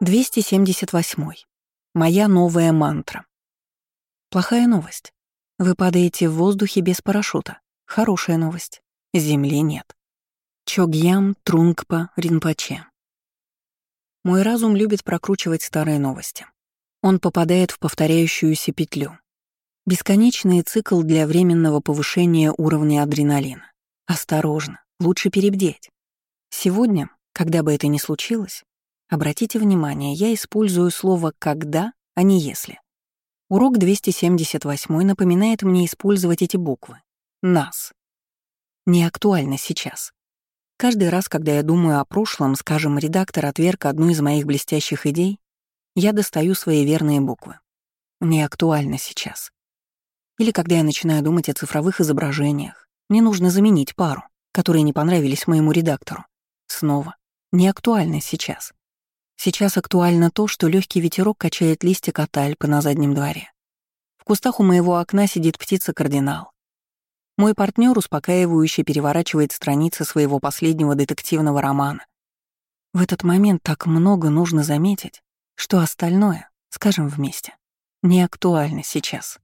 278. Моя новая мантра. Плохая новость. Вы падаете в воздухе без парашюта. Хорошая новость. Земли нет. Чогьям Трунгпа Ринпоче. Мой разум любит прокручивать старые новости. Он попадает в повторяющуюся петлю. Бесконечный цикл для временного повышения уровня адреналина. Осторожно, лучше перебдеть. Сегодня, когда бы это ни случилось, обратите внимание, я использую слово «когда», а не «если». Урок 278 напоминает мне использовать эти буквы. «Нас». Не актуально сейчас. Каждый раз, когда я думаю о прошлом, скажем, редактор отверг одну из моих блестящих идей, я достаю свои верные буквы. Не актуально сейчас. Или когда я начинаю думать о цифровых изображениях, мне нужно заменить пару, которые не понравились моему редактору. Снова. Не актуально сейчас. Сейчас актуально то, что легкий ветерок качает листья катальпы на заднем дворе. В кустах у моего окна сидит птица-кардинал. Мой партнер успокаивающе переворачивает страницы своего последнего детективного романа. В этот момент так много нужно заметить, что остальное, скажем вместе, не актуально сейчас.